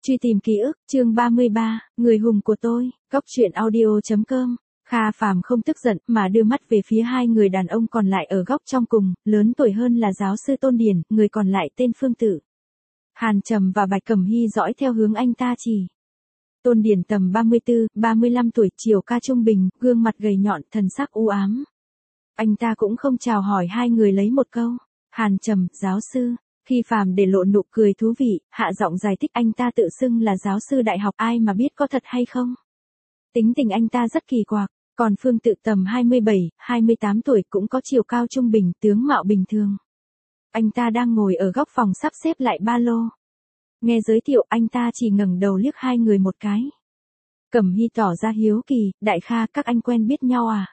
Truy tìm ký ức, chương 33, người hùng của tôi, góc truyện audio.com. Kha Phàm không tức giận mà đưa mắt về phía hai người đàn ông còn lại ở góc trong cùng, lớn tuổi hơn là giáo sư Tôn Điền, người còn lại tên Phương Tự. Hàn Trầm và Bạch Cẩm Hy dõi theo hướng anh ta chỉ. Tôn Điền tầm 34, 35 tuổi, chiều cao trung bình, gương mặt gầy nhọn, thần sắc u ám. Anh ta cũng không chào hỏi hai người lấy một câu. Hàn Trầm, giáo sư. Khi Phàm để lộ nụ cười thú vị, hạ giọng giải thích anh ta tự xưng là giáo sư đại học, ai mà biết có thật hay không. Tính tình anh ta rất kỳ quặc, còn Phương Tự tầm 27, 28 tuổi cũng có chiều cao trung bình, tướng mạo bình thường. Anh ta đang ngồi ở góc phòng sắp xếp lại ba lô. Nghe giới thiệu anh ta chỉ ngẩng đầu liếc hai người một cái. Cẩm Hy tỏ ra hiếu kỳ, đại Kha các anh quen biết nhau à?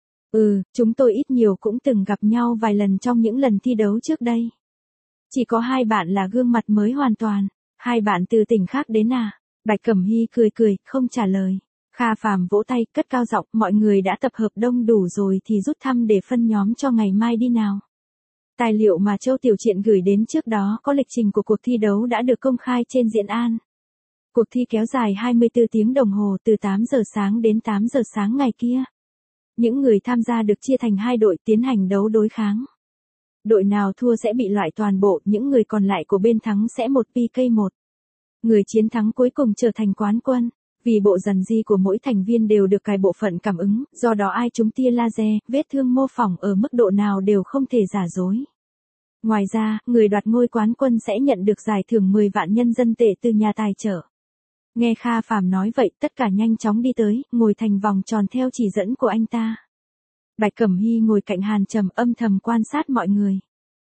Chúng tôi ít nhiều cũng từng gặp nhau vài lần trong những lần thi đấu trước đây. Chỉ có hai bạn là gương mặt mới hoàn toàn. Hai bạn từ tỉnh khác đến à? Bạch Cẩm Hy cười, không trả lời. Kha Phàm vỗ tay, cất cao giọng, mọi người đã tập hợp đông đủ rồi thì rút thăm để phân nhóm cho ngày mai đi nào. Tài liệu mà Châu Tiểu Triện gửi đến trước đó có lịch trình của cuộc thi đấu đã được công khai trên Diễn An. Cuộc thi kéo dài 24 tiếng đồng hồ từ 8 giờ sáng đến 8 giờ sáng ngày kia. Những người tham gia được chia thành hai đội tiến hành đấu đối kháng. Đội nào thua sẽ bị loại toàn bộ, những người còn lại của bên thắng sẽ một PK1. Người chiến thắng cuối cùng trở thành quán quân. Vì bộ dằn di của mỗi thành viên đều được cài bộ phận cảm ứng, do đó ai trúng tia laser, vết thương mô phỏng ở mức độ nào đều không thể giả dối. Ngoài ra, người đoạt ngôi quán quân sẽ nhận được giải thưởng 10 vạn nhân dân tệ từ nhà tài trợ. Nghe Kha Phàm nói vậy, tất cả nhanh chóng đi tới, ngồi thành vòng tròn theo chỉ dẫn của anh ta. Bạch Cẩm Hy ngồi cạnh Hàn Trầm âm thầm quan sát mọi người.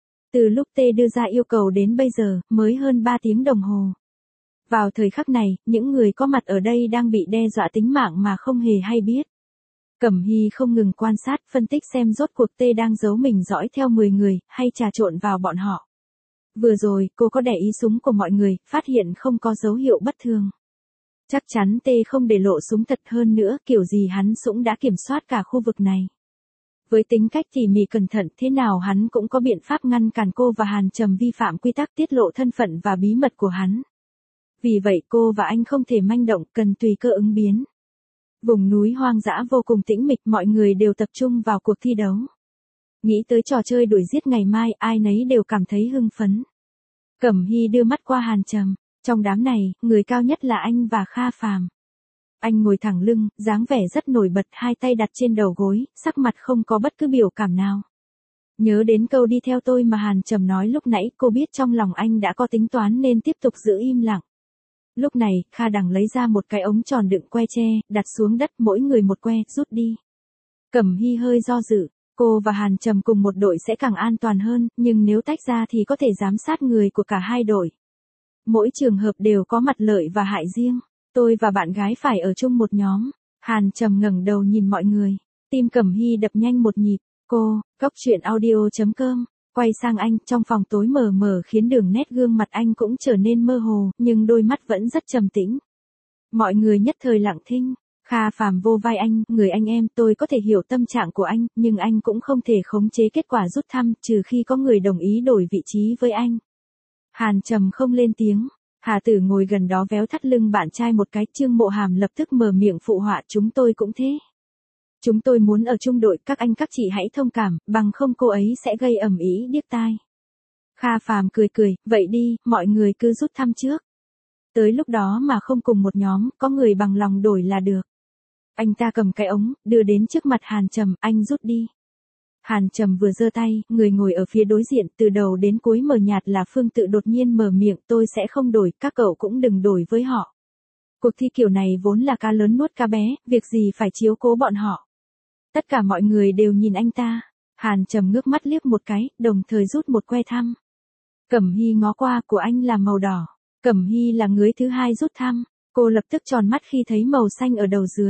Từ lúc T đưa ra yêu cầu đến bây giờ, mới hơn 3 tiếng đồng hồ. Vào thời khắc này, những người có mặt ở đây đang bị đe dọa tính mạng mà không hề hay biết. Cẩm Hy không ngừng quan sát, phân tích xem rốt cuộc T đang giấu mình dõi theo 10 người, hay trà trộn vào bọn họ. Vừa rồi, cô có để ý súng của mọi người, phát hiện không có dấu hiệu bất thường. Chắc chắn T không để lộ súng thật, hơn nữa, kiểu gì hắn cũng đã kiểm soát cả khu vực này. Với tính cách tỉ mỉ cẩn thận thế nào hắn cũng có biện pháp ngăn cản cô và Hàn Trầm vi phạm quy tắc tiết lộ thân phận và bí mật của hắn. Vì vậy cô và anh không thể manh động, cần tùy cơ ứng biến. Vùng núi hoang dã vô cùng tĩnh mịch, mọi người đều tập trung vào cuộc thi đấu. Nghĩ tới trò chơi đuổi giết ngày mai, ai nấy đều cảm thấy hưng phấn. Cẩm Hy đưa mắt qua Hàn Trầm, trong đám này, người cao nhất là anh và Kha Phàm. Anh ngồi thẳng lưng, dáng vẻ rất nổi bật, hai tay đặt trên đầu gối, sắc mặt không có bất cứ biểu cảm nào. Nhớ đến câu đi theo tôi mà Hàn Trầm nói lúc nãy, cô biết trong lòng anh đã có tính toán nên tiếp tục giữ im lặng. Lúc này, Kha Đằng lấy ra một cái ống tròn đựng que tre, đặt xuống đất, mỗi người một que, rút đi. Cẩm Hy hơi do dự, cô và Hàn Trầm cùng một đội sẽ càng an toàn hơn, nhưng nếu tách ra thì có thể giám sát người của cả hai đội. Mỗi trường hợp đều có mặt lợi và hại riêng. Tôi và bạn gái phải ở chung một nhóm. Hàn Trầm ngẩng đầu nhìn mọi người. Tim Cẩm Hy đập nhanh một nhịp. Cô, góc truyện audio.com. Quay sang anh, trong phòng tối mờ mờ khiến đường nét gương mặt anh cũng trở nên mơ hồ, nhưng đôi mắt vẫn rất trầm tĩnh. Mọi người nhất thời lặng thinh. Kha Phàm vô vai anh, người anh em, tôi có thể hiểu tâm trạng của anh, nhưng anh cũng không thể khống chế kết quả rút thăm, trừ khi có người đồng ý đổi vị trí với anh. Hàn Trầm không lên tiếng. Hà Tử ngồi gần đó véo thắt lưng bạn trai một cái, Trương Mộ Hàm lập tức mở miệng phụ họa, chúng tôi cũng thế. Chúng tôi muốn ở chung đội, các anh các chị hãy thông cảm, bằng không cô ấy sẽ gây ầm ĩ điếc tai. Kha Phàm cười, vậy đi, mọi người cứ rút thăm trước. Tới lúc đó mà không cùng một nhóm, có người bằng lòng đổi là được. Anh ta cầm cái ống, đưa đến trước mặt Hàn Trầm, anh rút đi. Hàn Trầm vừa giơ tay, người ngồi ở phía đối diện, từ đầu đến cuối mờ nhạt là Phương Tự đột nhiên mở miệng, tôi sẽ không đổi, các cậu cũng đừng đổi với họ. Cuộc thi kiểu này vốn là cá lớn nuốt cá bé, việc gì phải chiếu cố bọn họ. Tất cả mọi người đều nhìn anh ta. Hàn Trầm ngước mắt liếc một cái, đồng thời rút một que thăm. Cẩm Hy ngó qua, của anh là màu đỏ. Cẩm Hy là người thứ hai rút thăm. Cô lập tức tròn mắt khi thấy màu xanh ở đầu dưới.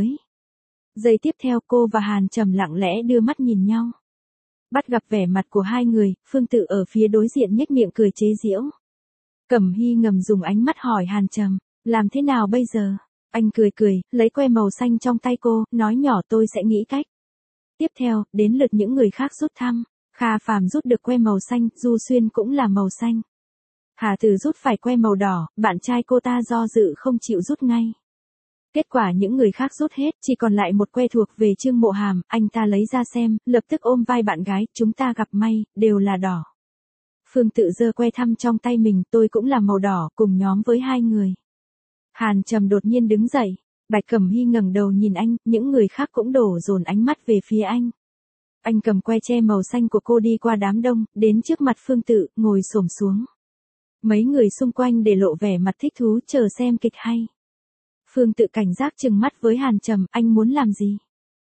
Giây tiếp theo cô và Hàn Trầm lặng lẽ đưa mắt nhìn nhau. Bắt gặp vẻ mặt của hai người, Phương Tự ở phía đối diện nhếch miệng cười chế giễu. Cẩm Hy ngầm dùng ánh mắt hỏi Hàn Trầm, làm thế nào bây giờ? Anh cười, lấy que màu xanh trong tay cô, nói nhỏ tôi sẽ nghĩ cách. Tiếp theo, đến lượt những người khác rút thăm. Kha Phàm rút được que màu xanh, Du Xuyên cũng là màu xanh. Hà Từ rút phải que màu đỏ, bạn trai cô ta do dự không chịu rút ngay. Kết quả những người khác rút hết, chỉ còn lại một que thuộc về Trương Mộ Hàm, anh ta lấy ra xem, lập tức ôm vai bạn gái, chúng ta gặp may, đều là đỏ. Phương Tự giơ que thăm trong tay mình, tôi cũng là màu đỏ, cùng nhóm với hai người. Hàn Trầm đột nhiên đứng dậy, Bạch Cẩm Hy ngẩng đầu nhìn anh, những người khác cũng đổ dồn ánh mắt về phía anh. Anh cầm que tre màu xanh của cô đi qua đám đông, đến trước mặt Phương Tự, ngồi xổm xuống. Mấy người xung quanh để lộ vẻ mặt thích thú chờ xem kịch hay. Phương Tự cảnh giác trừng mắt với Hàn Trầm, anh muốn làm gì?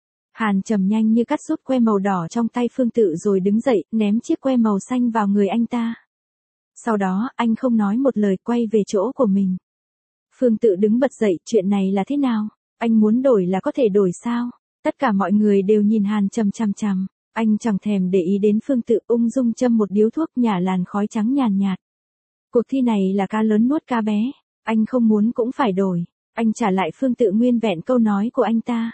Hàn Trầm nhanh như cắt rút que màu đỏ trong tay Phương Tự rồi đứng dậy, ném chiếc que màu xanh vào người anh ta. Sau đó, anh không nói một lời quay về chỗ của mình. Phương Tự đứng bật dậy, chuyện này là thế nào? Anh muốn đổi là có thể đổi sao? Tất cả mọi người đều nhìn Hàn Trầm chằm chằm. Anh chẳng thèm để ý đến Phương Tự, ung dung châm một điếu thuốc, nhả làn khói trắng nhàn nhạt. Cuộc thi này là cá lớn nuốt cá bé. Anh không muốn cũng phải đổi. Anh trả lại Phương Tự nguyên vẹn câu nói của anh ta.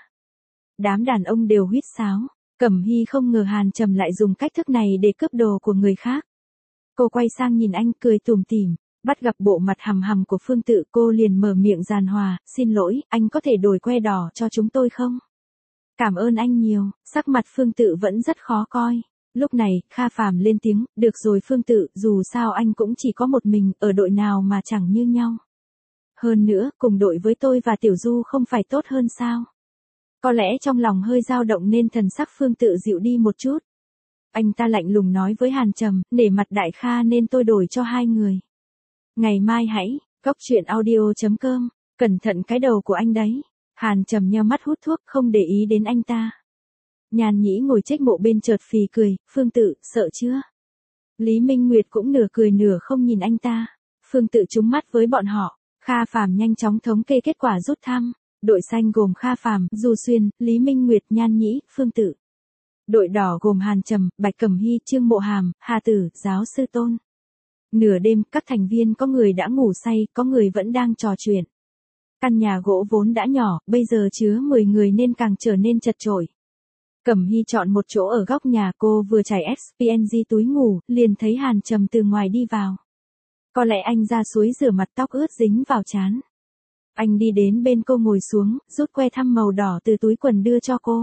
Đám đàn ông đều huýt sáo. Cẩm Hy không ngờ Hàn Trầm lại dùng cách thức này để cướp đồ của người khác. Cô quay sang nhìn anh cười tủm tỉm, bắt gặp bộ mặt hầm hầm của Phương Tự, cô liền mở miệng giàn hòa, xin lỗi, anh có thể đổi que đỏ cho chúng tôi không? Cảm ơn anh nhiều, sắc mặt Phương Tự vẫn rất khó coi. Lúc này, Kha Phàm lên tiếng, được rồi Phương Tự, dù sao anh cũng chỉ có một mình, ở đội nào mà chẳng như nhau. Hơn nữa, cùng đội với tôi và Tiểu Du không phải tốt hơn sao? Có lẽ trong lòng hơi dao động nên thần sắc Phương Tự dịu đi một chút. Anh ta lạnh lùng nói với Hàn Trầm, nể mặt đại Kha nên tôi đổi cho hai người. Ngày mai hãy, coctruyện.audio.com, cẩn thận cái đầu của anh đấy. Hàn Trầm nheo mắt hút thuốc không để ý đến anh ta. Nhàn Nhĩ ngồi trách mộ bên chợt phì cười, Phương Tự, sợ chưa? Lý Minh Nguyệt cũng nửa cười nửa không nhìn anh ta. Phương Tự trúng mắt với bọn họ. Kha Phàm nhanh chóng thống kê kết quả rút thăm. Đội xanh gồm Kha Phàm, Du Xuyên, Lý Minh Nguyệt, Nhan Nhĩ, Phương Tự. Đội đỏ gồm Hàn Trầm, Bạch Cẩm Hy, Trương Mộ Hàm, Hà Tử, Giáo sư Tôn. Nửa đêm, các thành viên có người đã ngủ say, có người vẫn đang trò chuyện. Căn nhà gỗ vốn đã nhỏ, bây giờ chứa 10 người nên càng trở nên chật chội. Cẩm Hy chọn một chỗ ở góc nhà, cô vừa chảy XPNG túi ngủ, liền thấy Hàn Trầm từ ngoài đi vào. Có lẽ anh ra suối rửa mặt, tóc ướt dính vào trán. Anh đi đến bên cô ngồi xuống, rút que thăm màu đỏ từ túi quần đưa cho cô.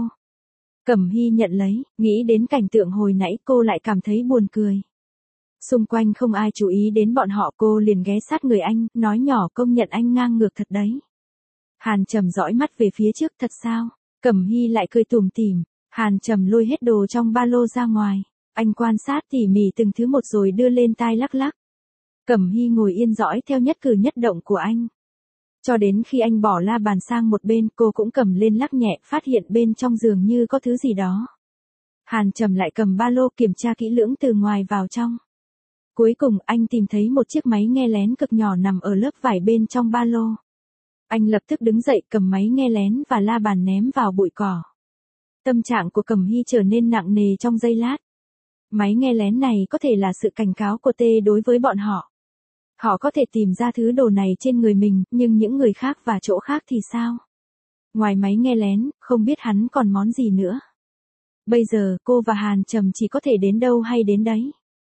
Cẩm Hy nhận lấy, nghĩ đến cảnh tượng hồi nãy cô lại cảm thấy buồn cười. Xung quanh không ai chú ý đến bọn họ, cô liền ghé sát người anh, nói nhỏ, công nhận anh ngang ngược thật đấy. Hàn Trầm dõi mắt về phía trước, thật sao? Cẩm Hy lại cười tủm tỉm. Hàn Trầm lôi hết đồ trong ba lô ra ngoài. Anh quan sát tỉ mỉ từng thứ một rồi đưa lên tai lắc lắc. Cẩm Hy ngồi yên dõi theo nhất cử nhất động của anh. Cho đến khi anh bỏ la bàn sang một bên, cô cũng cầm lên lắc nhẹ, phát hiện bên trong giường như có thứ gì đó. Hàn Trầm lại cầm ba lô kiểm tra kỹ lưỡng từ ngoài vào trong. Cuối cùng anh tìm thấy một chiếc máy nghe lén cực nhỏ nằm ở lớp vải bên trong ba lô. Anh lập tức đứng dậy cầm máy nghe lén và la bàn ném vào bụi cỏ. Tâm trạng của Cẩm Hy trở nên nặng nề trong giây lát. Máy nghe lén này có thể là sự cảnh cáo của T đối với bọn họ. Họ có thể tìm ra thứ đồ này trên người mình, nhưng những người khác và chỗ khác thì sao? Ngoài máy nghe lén, không biết hắn còn món gì nữa. Bây giờ, cô và Hàn Trầm chỉ có thể đến đâu hay đến đấy.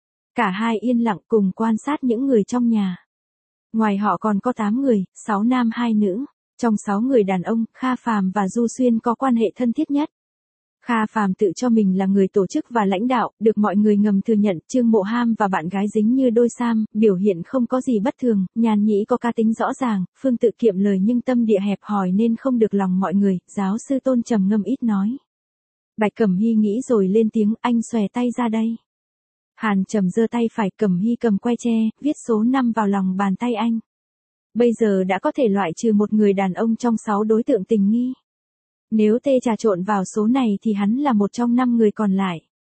Cả hai yên lặng cùng quan sát những người trong nhà. Ngoài họ còn có 8 người, 6 nam 2 nữ. Trong 6 người đàn ông, Kha Phàm và Du Xuyên có quan hệ thân thiết nhất. Kha Phàm tự cho mình là người tổ chức và lãnh đạo, được mọi người ngầm thừa nhận. Trương Mộ Ham và bạn gái dính như đôi sam, biểu hiện không có gì bất thường. Nhan Nhĩ có cá tính rõ ràng, Phương Tự kiệm lời nhưng tâm địa hẹp hòi nên không được lòng mọi người. Giáo sư Tôn trầm ngâm ít nói. Bạch Cẩm Hy nghĩ rồi lên tiếng, anh xòe tay ra đây. Hàn Trầm giơ tay phải, Cẩm Hy cầm que tre, viết số 5 vào lòng bàn tay anh. Bây giờ đã có thể loại trừ một người đàn ông trong 6 đối tượng tình nghi. Nếu T trà trộn vào số này thì hắn là một trong 5 người còn lại.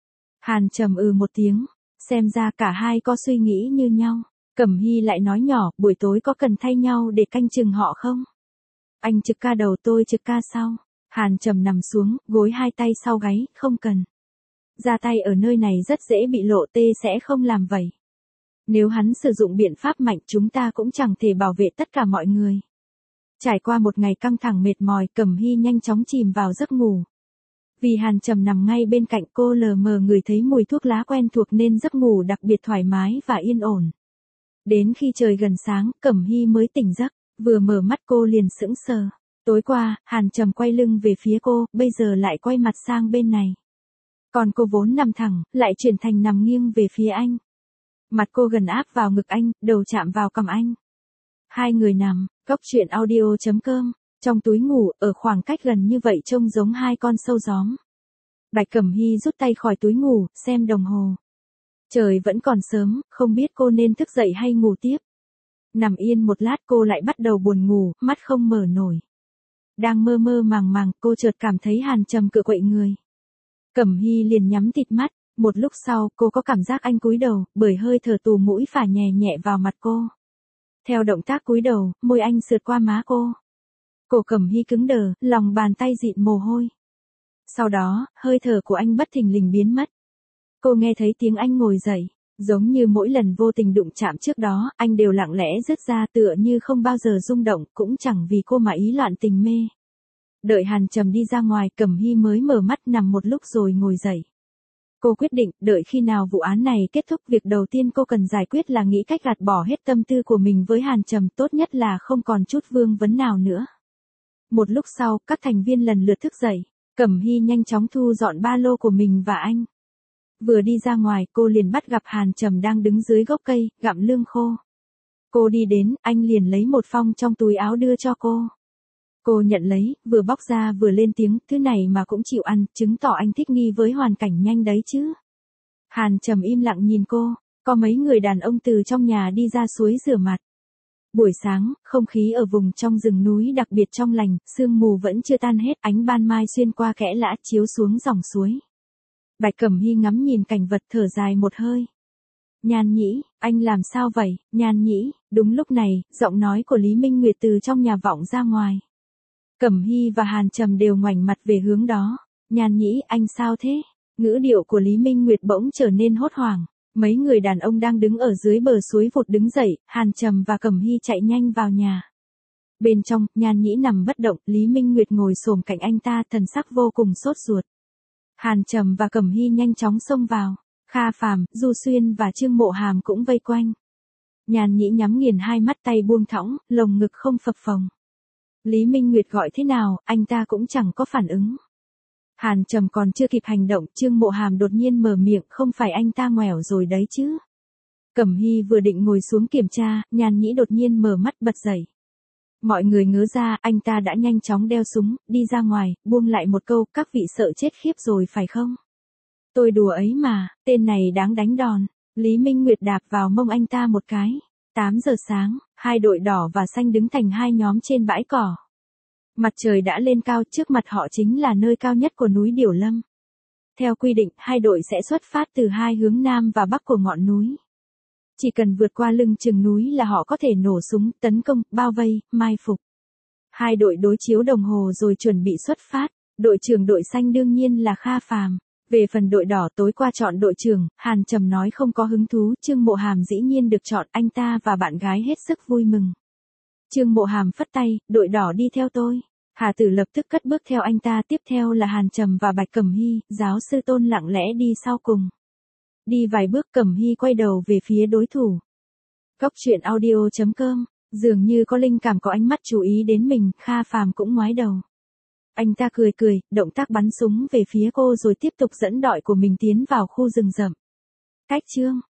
Hàn Trầm một tiếng, xem ra cả hai có suy nghĩ như nhau. Cẩm Hy lại nói nhỏ, buổi tối có cần thay nhau để canh chừng họ không? Anh trực ca đầu, tôi trực ca sau. Hàn Trầm nằm xuống, gối hai tay sau gáy, không cần. Ra tay ở nơi này rất dễ bị lộ, T sẽ không làm vậy. Nếu hắn sử dụng biện pháp mạnh chúng ta cũng chẳng thể bảo vệ tất cả mọi người. Trải qua một ngày căng thẳng mệt mỏi, Cẩm Hy nhanh chóng chìm vào giấc ngủ. Vì Hàn Trầm nằm ngay bên cạnh, cô lờ mờ ngửi thấy mùi thuốc lá quen thuộc nên giấc ngủ đặc biệt thoải mái và yên ổn. Đến khi trời gần sáng, Cẩm Hy mới tỉnh giấc, vừa mở mắt cô liền sững sờ. Tối qua, Hàn Trầm quay lưng về phía cô, bây giờ lại quay mặt sang bên này. Còn cô vốn nằm thẳng, lại chuyển thành nằm nghiêng về phía anh. Mặt cô gần áp vào ngực anh, đầu chạm vào cằm anh. Hai người nằm, góc chuyện audio.com, trong túi ngủ, ở khoảng cách gần như vậy trông giống hai con sâu gióm. Bạch Cẩm Hy rút tay khỏi túi ngủ, xem đồng hồ. Trời vẫn còn sớm, không biết cô nên thức dậy hay ngủ tiếp. Nằm yên một lát cô lại bắt đầu buồn ngủ, mắt không mở nổi. Đang mơ mơ màng màng, cô chợt cảm thấy Hàn Trầm cựa quậy người. Cẩm Hy liền nhắm tịt mắt, một lúc sau cô có cảm giác anh cúi đầu, bởi hơi thở tù mũi phả nhẹ nhẹ vào mặt cô. Theo động tác cúi đầu, môi anh sượt qua má cô. Cổ Cẩm Hy cứng đờ, lòng bàn tay dịn mồ hôi. Sau đó, hơi thở của anh bất thình lình biến mất. Cô nghe thấy tiếng anh ngồi dậy, giống như mỗi lần vô tình đụng chạm trước đó, anh đều lặng lẽ rứt ra tựa như không bao giờ rung động, cũng chẳng vì cô mà ý loạn tình mê. Đợi Hàn Trầm đi ra ngoài, Cẩm Hy mới mở mắt nằm một lúc rồi ngồi dậy. Cô quyết định, đợi khi nào vụ án này kết thúc, việc đầu tiên cô cần giải quyết là nghĩ cách gạt bỏ hết tâm tư của mình với Hàn Trầm, tốt nhất là không còn chút vương vấn nào nữa. Một lúc sau, các thành viên lần lượt thức dậy, Cẩm Hy nhanh chóng thu dọn ba lô của mình và anh. Vừa đi ra ngoài, cô liền bắt gặp Hàn Trầm đang đứng dưới gốc cây, gặm lương khô. Cô đi đến, anh liền lấy một phong trong túi áo đưa cho cô. Cô nhận lấy, vừa bóc ra vừa lên tiếng, thứ này mà cũng chịu ăn, chứng tỏ anh thích nghi với hoàn cảnh nhanh đấy chứ. Hàn Trầm im lặng nhìn cô, có mấy người đàn ông từ trong nhà đi ra suối rửa mặt. Buổi sáng, không khí ở vùng trong rừng núi đặc biệt trong lành, sương mù vẫn chưa tan hết, ánh ban mai xuyên qua kẽ lã chiếu xuống dòng suối. Bạch Cẩm Hy ngắm nhìn cảnh vật thở dài một hơi. Nhan Nhĩ, anh làm sao vậy, Nhan Nhĩ, đúng lúc này, giọng nói của Lý Minh Nguyệt từ trong nhà vọng ra ngoài. Cẩm Hy và Hàn Trầm đều ngoảnh mặt về hướng đó. Nhan Nhĩ, anh sao thế? Ngữ điệu của Lý Minh Nguyệt bỗng trở nên hốt hoảng. Mấy người đàn ông đang đứng ở dưới bờ suối vụt đứng dậy, Hàn Trầm và Cẩm Hy chạy nhanh vào nhà. Bên trong, Nhan Nhĩ nằm bất động, Lý Minh Nguyệt ngồi xổm cạnh anh ta, thần sắc vô cùng sốt ruột. Hàn Trầm và Cẩm Hy nhanh chóng xông vào. Kha Phàm, Du Xuyên và Trương Mộ Hàm cũng vây quanh. Nhan Nhĩ nhắm nghiền hai mắt, tay buông thõng, lồng ngực không phập phồng. Lý Minh Nguyệt gọi thế nào, anh ta cũng chẳng có phản ứng. Hàn Trầm còn chưa kịp hành động, Trương Mộ Hàm đột nhiên mở miệng, không phải anh ta ngoẻo rồi đấy chứ. Cẩm Hy vừa định ngồi xuống kiểm tra, Nhan Nhĩ đột nhiên mở mắt bật dậy. Mọi người ngớ ra, anh ta đã nhanh chóng đeo súng, đi ra ngoài, buông lại một câu, các vị sợ chết khiếp rồi phải không? Tôi đùa ấy mà, tên này đáng đánh đòn. Lý Minh Nguyệt đạp vào mông anh ta một cái. 8 giờ sáng, hai đội đỏ và xanh đứng thành hai nhóm trên bãi cỏ. Mặt trời đã lên cao, trước mặt họ chính là nơi cao nhất của núi Điểu Lâm. Theo quy định, hai đội sẽ xuất phát từ hai hướng nam và bắc của ngọn núi. Chỉ cần vượt qua lưng chừng núi là họ có thể nổ súng, tấn công, bao vây, mai phục. Hai đội đối chiếu đồng hồ rồi chuẩn bị xuất phát. Đội trưởng đội xanh đương nhiên là Kha Phàm. Về phần đội đỏ, tối qua chọn đội trưởng, Hàn Trầm nói không có hứng thú, Trương Mộ Hàm dĩ nhiên được chọn, anh ta và bạn gái hết sức vui mừng. Trương Mộ Hàm phất tay, đội đỏ đi theo tôi. Hà Tử lập tức cất bước theo anh ta, tiếp theo là Hàn Trầm và Bạch Cẩm Hy, giáo sư Tôn lặng lẽ đi sau cùng. Đi vài bước, Cẩm Hy quay đầu về phía đối thủ. Góc chuyện audio.com, dường như có linh cảm, có ánh mắt chú ý đến mình, Kha Phàm cũng ngoái đầu. Anh ta cười cười, động tác bắn súng về phía cô rồi tiếp tục dẫn đội của mình tiến vào khu rừng rậm. Cách chương